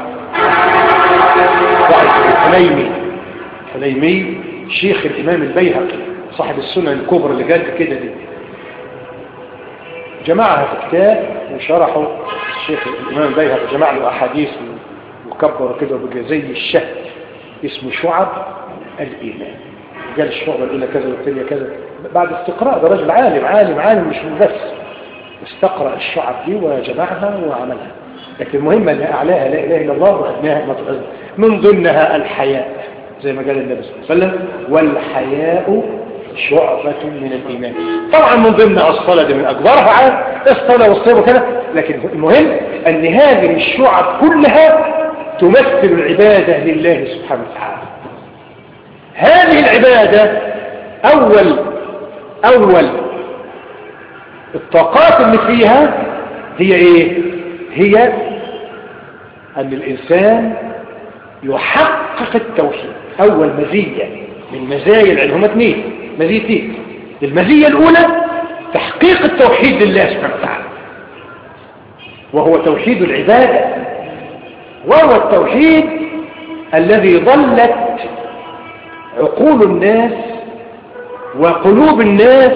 واحد الحليمي الحليمي شيخ الإمام البيهقي صاحب السنن الكبرى اللي قال كده دي، وجمعها في كتاب وشرحه الشيخ الإمام البيهقي، جمع له أحاديث وكبر كده وبقى زي الشهد، اسمه شعب الإيمان. قال الشعب الأولى كذا والثانية كذا بعد استقراء، ده راجل عالم عالم عالم مش بس استقرأ الشعب دي وجمعها وعملها. لكن المهم أن أعلاها لا إله إلا الله وأدناها مطلقا. من ضمنها الحياء زي ما قال النبي صلى الله عليه وسلم: والحياء شعبة من الإيمان. طبعا من ضمنها الصلاة، دي من أكبرها عاد الصلاة والصيام وكذا، لكن المهم أن هذه الشعب كلها تمثل العبادة لله سبحانه وتعالى. هذه العبادة أول أول الطاقات اللي فيها هي إيه؟ هي أن الإنسان يحقق التوحيد. أول مزية من مزايا العلم، هما اثنين مزيتين. المزية الأولى تحقيق التوحيد لله سبحانه وتعالى، وهو توحيد العبادة، وهو التوحيد الذي ضلت عقول الناس وقلوب الناس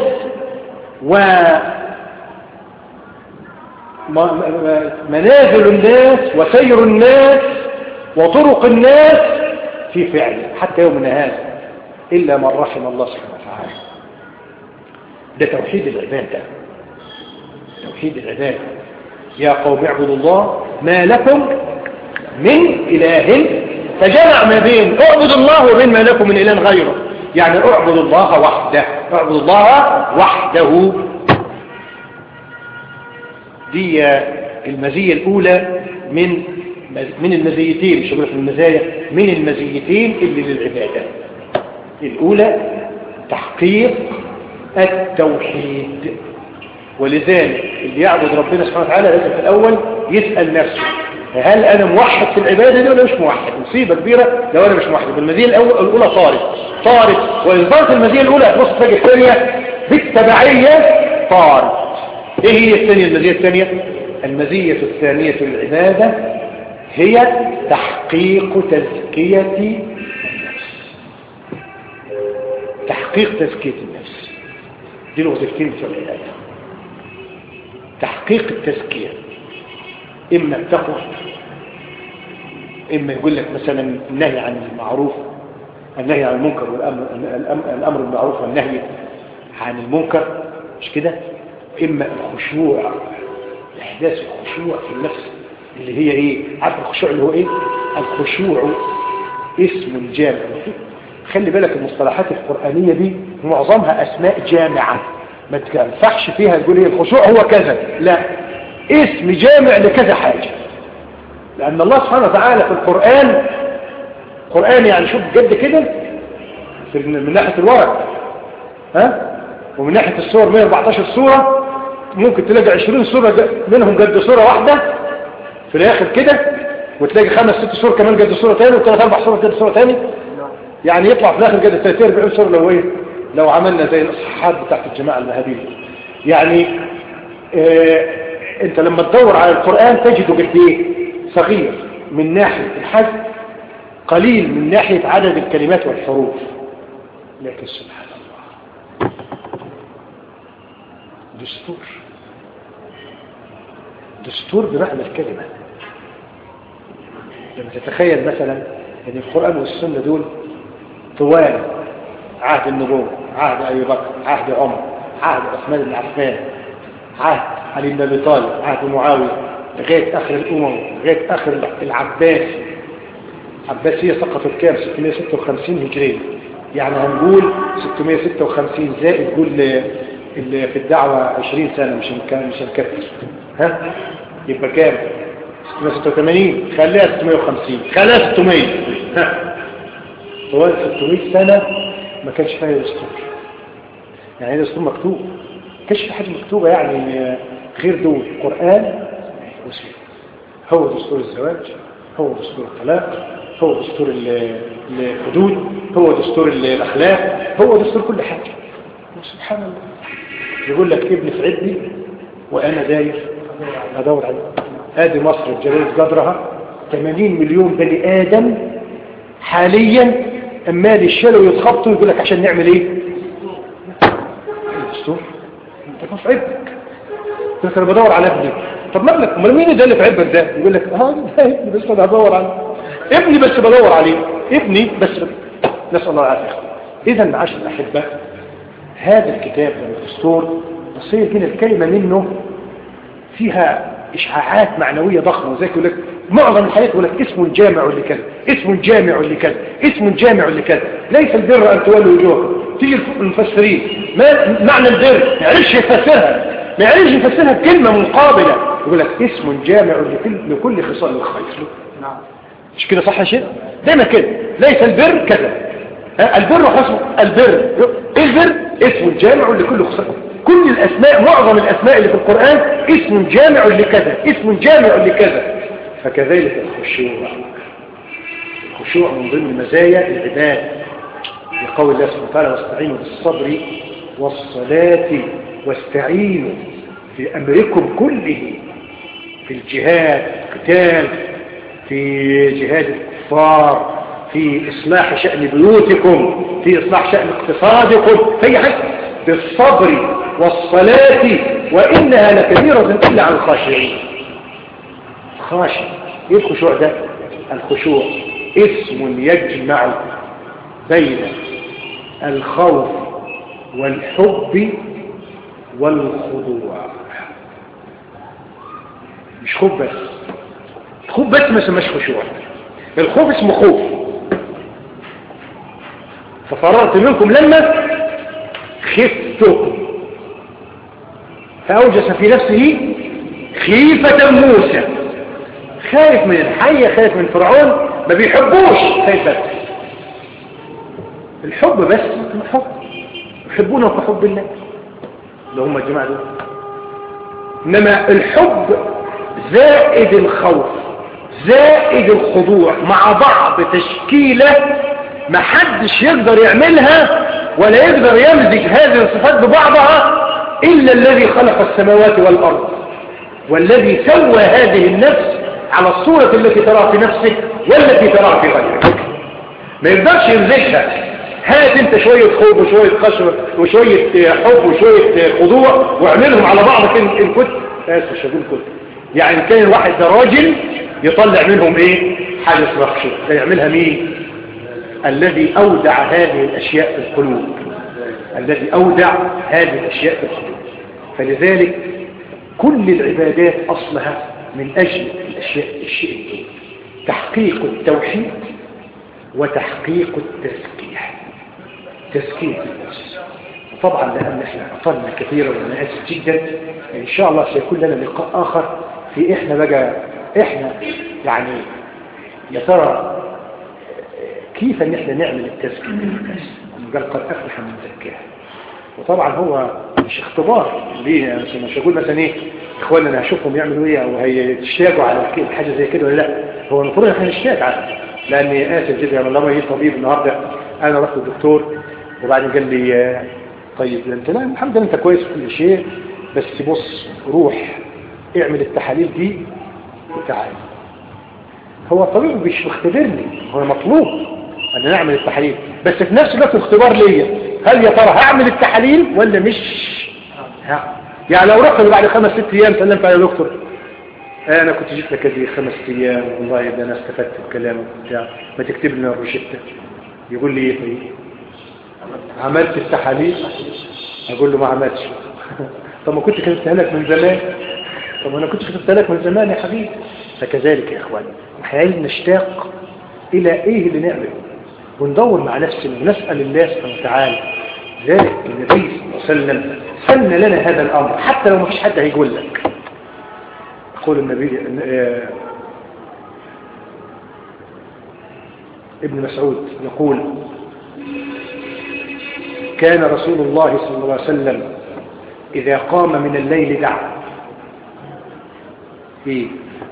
ومنازل الناس وسير الناس وطرق الناس في فعله حتى يومنا هذا، إلا من رحم الله سبحانه وتعالى. ده توحيد العبادة، توحيد العبادة. يا قوم اعبدوا الله ما لكم من إله، فجمع ما بين اعبدوا الله وبين ما لكم من إله غيره، يعني اعبدوا الله وحده، اعبدوا الله وحده. دي المزية الأولى من من المزيتين، مش هقول لك المزايا، من المزيتين اللي للعبادة. الأولى تحقيق التوحيد، ولذلك اللي يعبد ربنا سبحانه وتعالى لازم في الأول يسأل نفسه: هل أنا موحد في العبادة دي ولا مش موحد؟ مصيبة كبيرة لو أنا مش موحد. المزية الأولى طارت طارت وإن طارت المزية الأولى هتبص تلاقي الثانية بالتبعية طارت. إيه هي الثانية؟ المزية الثانية المزية الثانية للعبادة هي تحقيق تزكية النفس. تحقيق تزكية النفس دي الوظيفتين في العبادة. تحقيق التزكية، إما التقوى، إما يقول لك مثلا النهي عن المعروف، النهي عن المنكر والأمر الأمر بالمعروف والنهي عن المنكر، مش كده؟ إما الخشوع، إحداث الخشوع في النفس اللي هي إيه؟ عارف الخشوع اللي هو إيه؟ الخشوع اسم جامع. خلي بالك المصطلحات القرآنية دي معظمها أسماء جامعة، ما تنفعش فيها تقول إيه الخشوع هو كذا، لا، اسم جامع لكذا حاجة. لأن الله سبحانه وتعالى في القرآن، القرآن يعني شوف جد كده من ناحية الورق، ها؟ ومن ناحية السور مئة وأربعتاشر سورة، ممكن تلاقي عشرين سورة منهم قد سورة واحدة في الآخر كده، وتلاقي خمس ست سور كمان قد سورة تاني، وثلاث أربع سور قد سورة تاني، يعني يطلع في الآخر قد ثلاثين أربعين سورة لو إيه؟ لو عملنا زي الإصحاحات بتاعت الجماعة المهابيل. يعني آه أنت لما تدور على القرآن تجده قد إيه؟ صغير من ناحية الحجم، قليل من ناحية عدد الكلمات والحروف، لكن سبحان الله دستور، دستور بمعنى الكلمة. لما تتخيل مثلا ان القرآن والسنة دول طوال عهد النبوة، عهد أبي بكر، عهد عمر، عهد عثمان بن عفان، عهد علي بن أبي طالب، عهد معاوية، لغاية آخر الأمم، لغاية آخر العباس. عباسية سقطت كام؟ ستمائة وستة وخمسين هجرية، يعني هنقول ستمائة وستة وخمسين زائد قول اللي في الدعوة عشرين سنة، مش مكان مش هنكتر، ها؟ يبقى كام؟ ستمائة وستة وثمانين، خليها ستمائة وخمسين، خليها ستمائة، ها؟ طوال ستمائة سنة ما كانش فيها دستور، يعني هذا دستور مكتوب، ما كانش في حاجة مكتوبة يعني غير دول قرآن وسنة. هو دستور الزواج، هو دستور الطلاق، هو دستور الحدود، هو دستور الأخلاق، هو دستور كل حاجة. سبحان الله، يقول لك ابني في عدي وأنا داير أدور عليه. آدي مصر بجلالة قدرها ثمانين مليون بني آدم حاليا أمال يشيلوا ويتخبطوا، يقول لك عشان نعمل إيه؟ الدستور. أنت في عبك، أدي مصر بجلالة قدرها ثمانين مليون بني آدم حاليا أمال يشيلوا ويتخبطوا، يقول لك عشان نعمل إيه؟ الدستور. أنت في عبك، أدي مصر بجلالة قدرها ثمانين مليون بني آدم حاليا أمال يشيلوا ويتخبطوا، يقول لك عشان نعمل إيه؟ الدستور. قلت انا بدور على ابني. طب مالك، امال مين ده اللي في عبك ده؟ يقول لك اه ده ابني بس انا بدور عليه، ابني بس بدور عليه، ابني بس. نسال الله العافيه. اذا معاشر الاحبه، هذا الكتاب الدستور تصير هنا الكلمه منه فيها اشعاعات معنويه ضخمه، وزي يقول لك معظم الحياه يقول لك اسم جامع لكذا، اسم جامع لكذا، اسم جامع لكذا. ليس البر ان تولوا وجوهكم. تيجي المفسرين ما معنى البر ما يعرفش يفسرها، ما يعرفش يفسرها بكلمه مقابله، يقول لك اسم جامع لكل لكل خصال الخير. نعم مش كده صح يا شيخ؟ دايما كده، ليس البر كذا، البر حسن البر. ايه البر؟ اسم جامع لكل خصال. كل الاسماء، معظم الاسماء اللي في القرآن اسم جامع لكذا، اسم جامع لكذا. فكذلك الخشوع، الخشوع من ضمن مزايا العباد، لقول الله سبحانه وتعالى واستعينوا بالصبر والصلاة واستعينوا في امركم كله، في الجهاد، القتال، في جهاد الكفار، في إصلاح شأن بيوتكم، في إصلاح شأن اقتصادكم، في حاجة بالصبر والصلاة وإنها لكبيرة إلا على الخاشعين. خاشع، إيه الخشوع ده؟ الخشوع اسم يجمع بين الخوف والحب والخضوع. مش خوف بس، خوف بس ما اسمهش خشوع. الخوف اسمه خوف، ففررت منكم لما خفتكم فأوجس في نفسه خيفة موسى. خايف من الحية، خايف من فرعون، ما بيحبوش، خايف بس. الحب بس الحب، يحبونه كحب الله اللي هم الجماعة دول. إنما الحب زائد الخوف زائد الخضوع مع بعض تشكيلة ما حدش يقدر يعملها ولا يقدر يمزج هذه الصفات ببعضها إلا الذي خلق السماوات والأرض، والذي سوى هذه النفس على الصورة التي تراها في نفسك والتي تراها في غيرك. ما يقدرش يمزجها. هات انت شوية خوف وشوية خشم وشوية حب وشوية خضوع واعملهم على بعض ان كنت اسف مش هقول كنت يعني كان الواحد ده راجل يطلع منهم ايه حاجة اسمها خشوع. ده يعملها مين؟ الذي اودع هذه الاشياء في القلوب، الذي اودع هذه الاشياء في القلوب. فلذلك كل العبادات اصلها من اجل الاشياء الشيء دول، تحقيق التوحيد وتحقيق التزكية، تزكية النفس. طبعا لأن احنا أطلنا كثيرا وأنا آسف جدا، إن شاء الله سيكون لنا لقاء آخر في إحنا بقى إحنا يعني يا ترى كيف إن إحنا نعمل التزكية للنفس. قال قد أفلح من زكاها. وطبعا هو مش اختبار ليه، مش هقول مثلا إيه إخواننا أنا هشوفهم يعملوا إيه أو هيتشتاقوا على حاجة زي كده ولا لا. هو المفروض إحنا نشتاق على، لأني آسف جدا يعني لما يجي طبيب النهاردة أنا رحت الدكتور وبعدين قال لي طيب أنت لا الحمد لله أنت كويس في كل شيء بس بص روح اعمل التحاليل دي وتعال. هو الطبيب مش مختبرني، هو مطلوب أن نعمل التحاليل بس في نفس الوقت اختبار ليا، هل يا ترى هعمل التحاليل ولا مش ها؟ يعني لو رحت بعد خمس ست أيام سلمت على دكتور انا كنت جيت لك هذه خمس ايام والله ده انا استفدت بكلامك بتاع ما تكتب لنا الروشته. يقول لي ايه طيب عملت التحاليل؟ اقول له ما عملتش. طب ما كنت كتبتها لك من زمان. طب انا كنت كتبتها لك من زمان يا حبيبي. فكذلك يا اخواني احيانا نشتاق الى ايه اللي نعمله وندور مع نفسنا ونسال الله سبحانه وتعالى. ذلك النبي صلى الله عليه وسلم سن لنا هذا الامر حتى لو ما فيش حد هيقول لك. يقول النبي ابن مسعود يقول كان رسول الله صلى الله عليه وسلم إذا قام من الليل دعا إيه؟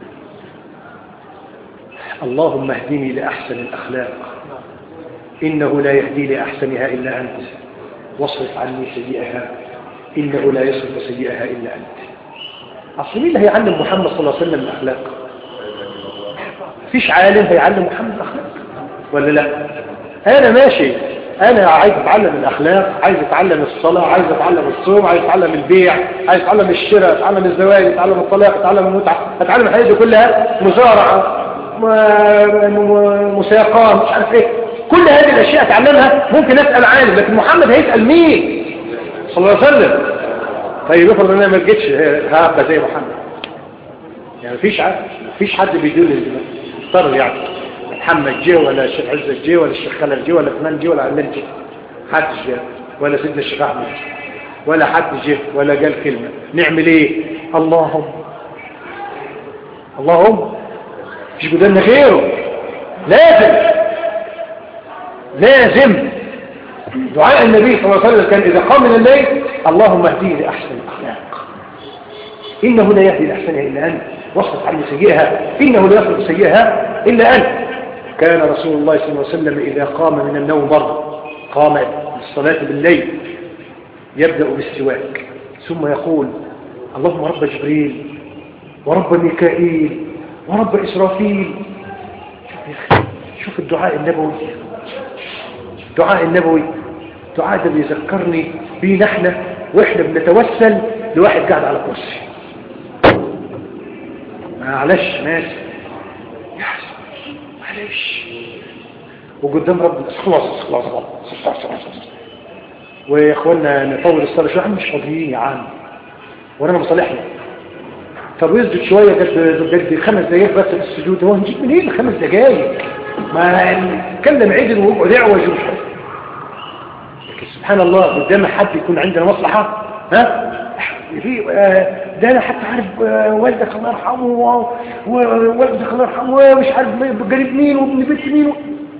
اللهم اهدني لأحسن الأخلاق إنه لا يهدي لأحسنها إلا أنت واصرف عني سيئها إنه لا يصرف سيئها إلا أنت. أصل مين اللي هيعلم محمد صلى الله عليه وسلم الأخلاق؟ فيش عالم هيعلم محمد الأخلاق ولا لا؟ أنا ماشي انا عايز اتعلم الاخلاق، عايز اتعلم الصلاة، عايز اتعلم الصوم، عايز اتعلم البيع، عايز اتعلم الشراء، اتعلم الزواج، اتعلم الطلاق، اتعلم المتعة، اتعلم الحاجات دي كلها، مزارعة، مساقات، مش عارف ايه، كل هذه الاشياء اتعلمها ممكن اسال عالم، لكن محمد هيسال مين صلى الله عليه وسلم؟ طيب يفرض ان انا ما جيتش هابقى زي محمد، يعني مفيش عارف مفيش حد بيدل اضطر يعني محمد جه ولا الشيخ عزت جه ولا الشيخ خالد جه ولا فلان جه ولا علان جه، حد جه ولا سيدنا الشيخ احمد ولا حد جه ولا قال كلمه، نعمل ايه؟ اللهم اللهم مش قدامنا غيره، لازم لازم دعاء النبي صلى الله عليه وسلم كان إذا قام من الليل اللهم اهديه لأحسن الأخلاق إنه لا يهدي لأحسنها إلا أنت، واصرف عني سيئها إنه لا يصرف سيئها إلا أنت. كان رسول الله صلى الله عليه وسلم إذا قام من النوم برضه قام للصلاة بالليل يبدأ بالسواك ثم يقول اللهم رب جبريل ورب ميكائيل ورب إسرافيل. شوف الدعاء النبوي، الدعاء النبوي الدعاء ده بيذكرني بينا احنا واحنا بنتوسل لواحد قاعد على كرسي، معلش ناس معلش وقدام رب خلاص خلاص خلاص ويا اخوانا نطول الصلاه شويه، مش فاضيين يا عم وانا مصالحنا. طب يسجد شويه قد قد خمس دقايق بس السجود، هو نجيب منين الخمس دقايق؟ ما نتكلم عدل ويقعد يعوج ومش عارف. لكن سبحان الله قدام حد يكون عندنا مصلحه ها في ده انا حتى عارف والدك الله يرحمه ووالدك الله يرحمه ومش عارف قريب مين وابن بنت مين.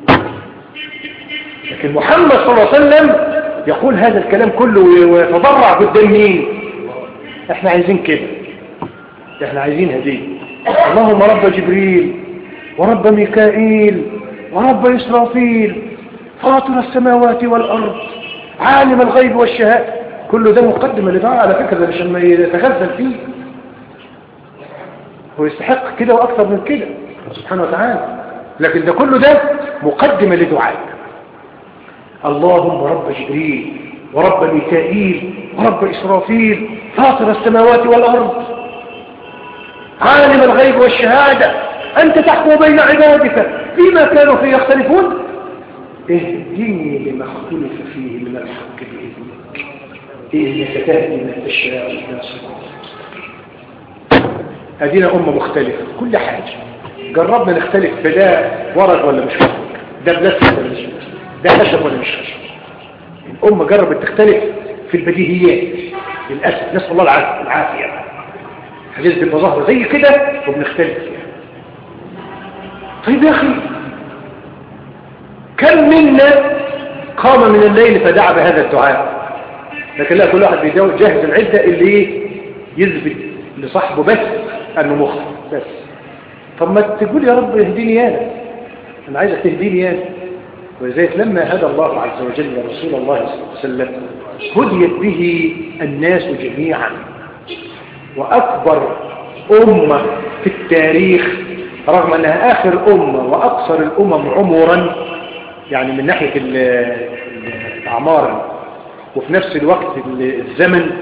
لكن محمد صلى الله عليه وسلم يقول هذا الكلام كله ويتضرع قدام مين؟ احنا عايزين كده، احنا عايزين هديه. اللهم رب جبريل ورب ميكائيل ورب إسرافيل فاطر السماوات والأرض عالم الغيب والشهادة. كل ده مقدمة لدعاء على فكرة، ده مش لما يتغزل فيه، هو يستحق كده وأكثر من كده سبحانه وتعالى، لكن ده كله ده مقدمة لدعاء. اللهم رب جبريل ورب ميكائيل ورب إسرافيل فاطر السماوات والأرض عالم الغيب والشهادة أنت تحكم بين عبادك فيما كانوا فيه يختلفون اهدني لما اختلف فيه من الحق بإذنك إنك تهدي من تشاء إلى صراط. أدينا أمة مختلفة كل حاجة، جربنا نختلف بدا ورق ولا مش ورق، ده بلاستيك ولا مش بلاستيك، ده خشب ولا مش خشب. الأمة جربت تختلف في البديهيات للأسف، نسأل الله العافية. حاجات بتبقى ظاهرة زي كده وبنختلف فيها. طيب يا أخي كم منا قام من الليل فدعا بهذا الدعاء؟ لكن لا، كل واحد بيجهز العدة اللي يثبت لصاحبه بس أنه مخطئ بس. طب ما تقول يا رب اهديني أنا، أنا عايزك تهديني أنا. ولذلك لما هدى الله عز وجل رسول الله صلى الله عليه وسلم هديت به الناس جميعا، وأكبر أمة في التاريخ رغم أنها آخر أمة وأقصر الأمم عمرا، يعني من ناحية الأعمار وفي نفس الوقت الزمن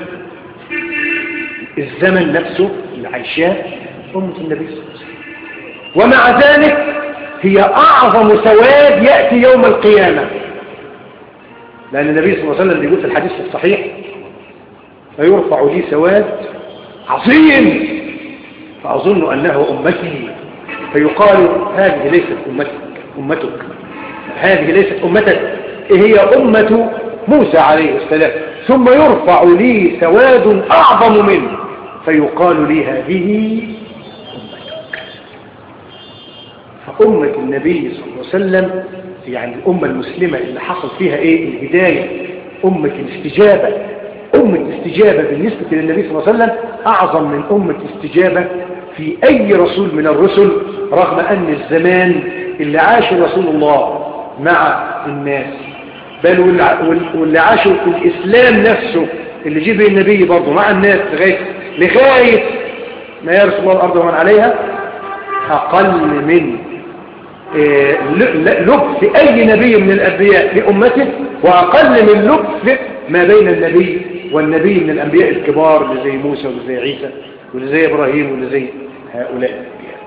الزمن نفسه اللي عايشاه أمة النبي صلى الله عليه وسلم. ومع ذلك هي أعظم سواد يأتي يوم القيامة، لأن النبي صلى الله عليه وسلم يقول في الحديث الصحيح فيرفع لي سواد عظيم فأظن أنه أمتي، فيقال هذه ليست أمتك أمتك هذه ليست أمتك، هي أمة موسى عليه السلام. ثم يرفع لي سواد أعظم منه فيقال لي هذه أمتك. فأمة النبي صلى الله عليه وسلم يعني الأمة المسلمة اللي حصل فيها إيه الهداية، أمة الاستجابة. أمة الاستجابة بالنسبة للنبي صلى الله عليه وسلم أعظم من أمة الاستجابة في أي رسول من الرسل، رغم أن الزمان اللي عاشه رسول الله مع الناس، بل واللي عاشه في الإسلام نفسه اللي جه به النبي برضه مع الناس لغاية, لغاية ما يرث الله الأرض ومن عليها أقل من لبس أي نبي من الأنبياء لأمته، وأقل من لبس ما بين النبي والنبي من الأنبياء الكبار اللي زي موسى واللي زي عيسى واللي زي إبراهيم واللي زي هؤلاء الأنبياء.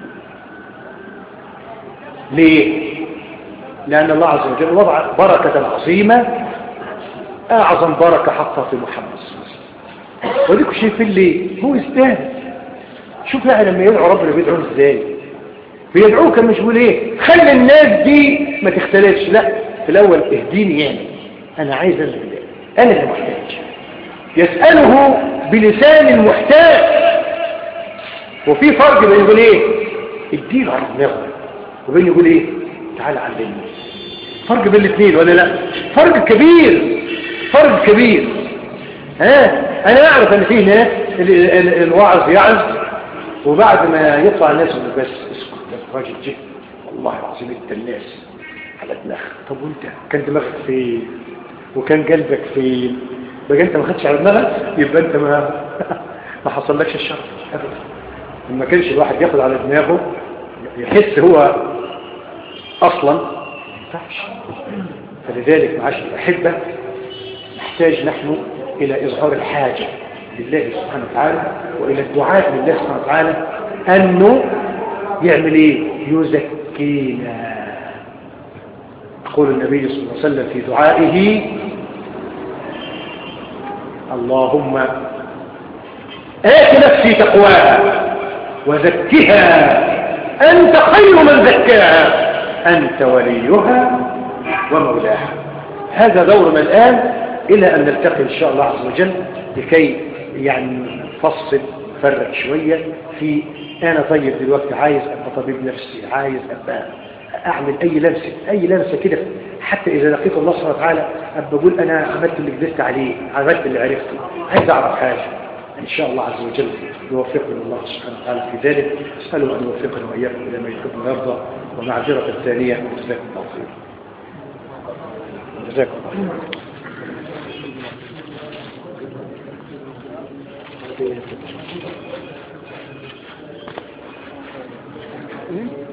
ليه؟ لأن الله عز وجل وضع بركة عظيمة، أعظم بركة حطها في محمد صلى الله عليه وسلم. وديكوا شايفين ليه؟ هو يستاهل. شوف يعني لما يدعو ربنا بيدعوه ازاي؟ بيدعوه كان مش بيقول ايه خلي الناس دي ما تختلفش، لا، في الاول اهديني، يعني انا عايز انا بالله، انا اللي محتاج. يسأله بلسان المحتاج. وفي فرق بين يقول ايه اديله على دماغه وبين يقول ايه تعال علمني. فرق بين الاثنين ولا لا؟ فرق كبير، فرق كبير. ها انا اعرف ان في ناس الوعظ يعظ وبعد ما يطلع الناس بس اسكت ده راجل جه والله العظيم انت الناس على دماغك. طب وانت كان دماغك فين وكان قلبك فين؟ بقى انت ما خدتش على دماغك يبقى انت ما ما حصلكش الشر ابدا. ما كانش الواحد ياخد على دماغه يحس هو اصلا ما ينفعش. فلذلك معاشر الاحبه نحتاج نحن الى اظهار الحاجه لله سبحانه وتعالى والى الدعاء لله سبحانه وتعالى انه يعمل ايه يزكينا. يقول النبي صلى الله عليه وسلم في دعائه اللهم آت نفسي تقواها وزكها أنت خير من زكاها أنت وليها ومولاها. هذا دورنا الآن إلى أن نلتقي إن شاء الله عز وجل لكي يعني نفصل فرق شوية في أنا طيب دلوقتي عايز أبقى طبيب نفسي، عايز أبقى أعمل أي لمسة أي لمسة كده، حتى إذا لقيت الله سبحانه وتعالى أبقى أقول أنا عملت اللي قدرت عليه، عملت اللي عرفته، عايز أعرف حاجة. إن شاء الله عز وجل يوفقنا الله سبحانه وتعالى في ذلك. أسأله أن يوفقنا وإياكم إلى ما يحب ويرضى. ومعذرة الثانية جزاكم الله خير. جزاكم الله خير.